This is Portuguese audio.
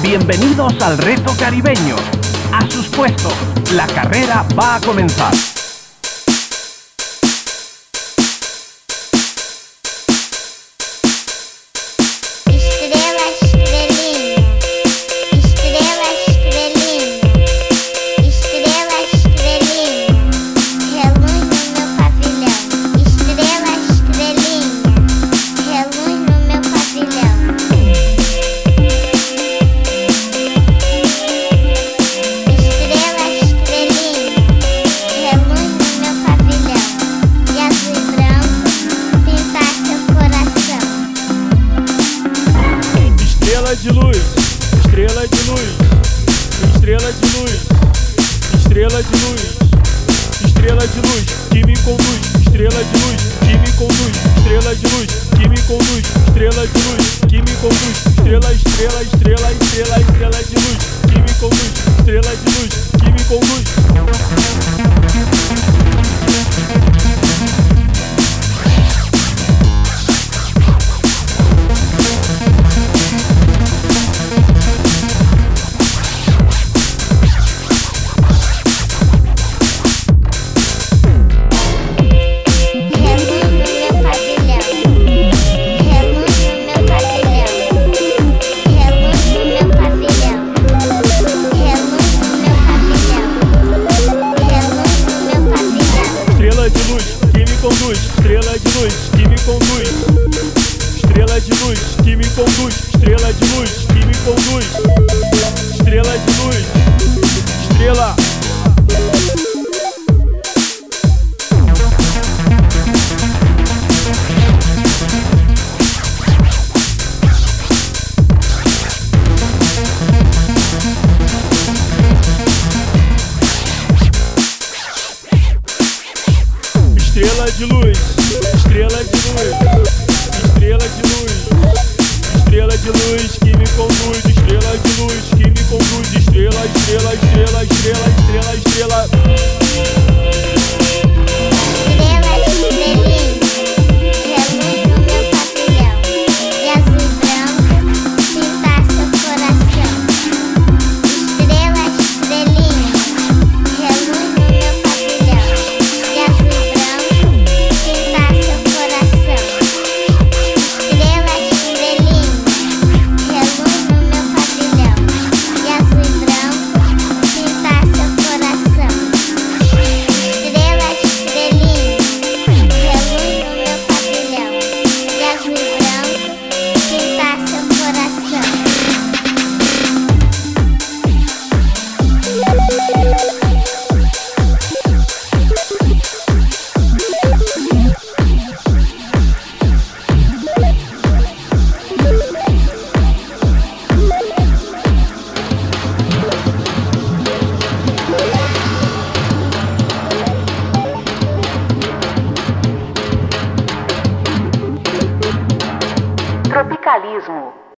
Bienvenidos al reto caribeño. A sus puestos, la carrera va a comenzar. De luz, estrela de luz, estrela de luz, estrela de luz, estrela de luz, que me conduz, estrela de luz, que me conduz, estrela de luz, que me conduz, estrela de luz, que me conduz, estrela, estrela, estrela, estrela, estrela de luz, que me conduz, estrela de luz, que me conduz. Estrela de luz, que me conduz, estrela de luz, que me conduz, estrela de luz, que me conduz, estrela de luz, estrela. Estrela de luz, estrela de luz, estrela de luz, estrela de luz que me conduz, estrela de luz que me conduz, estrela, estrela, estrela, estrela, estrela, estrela. Tropicalismo.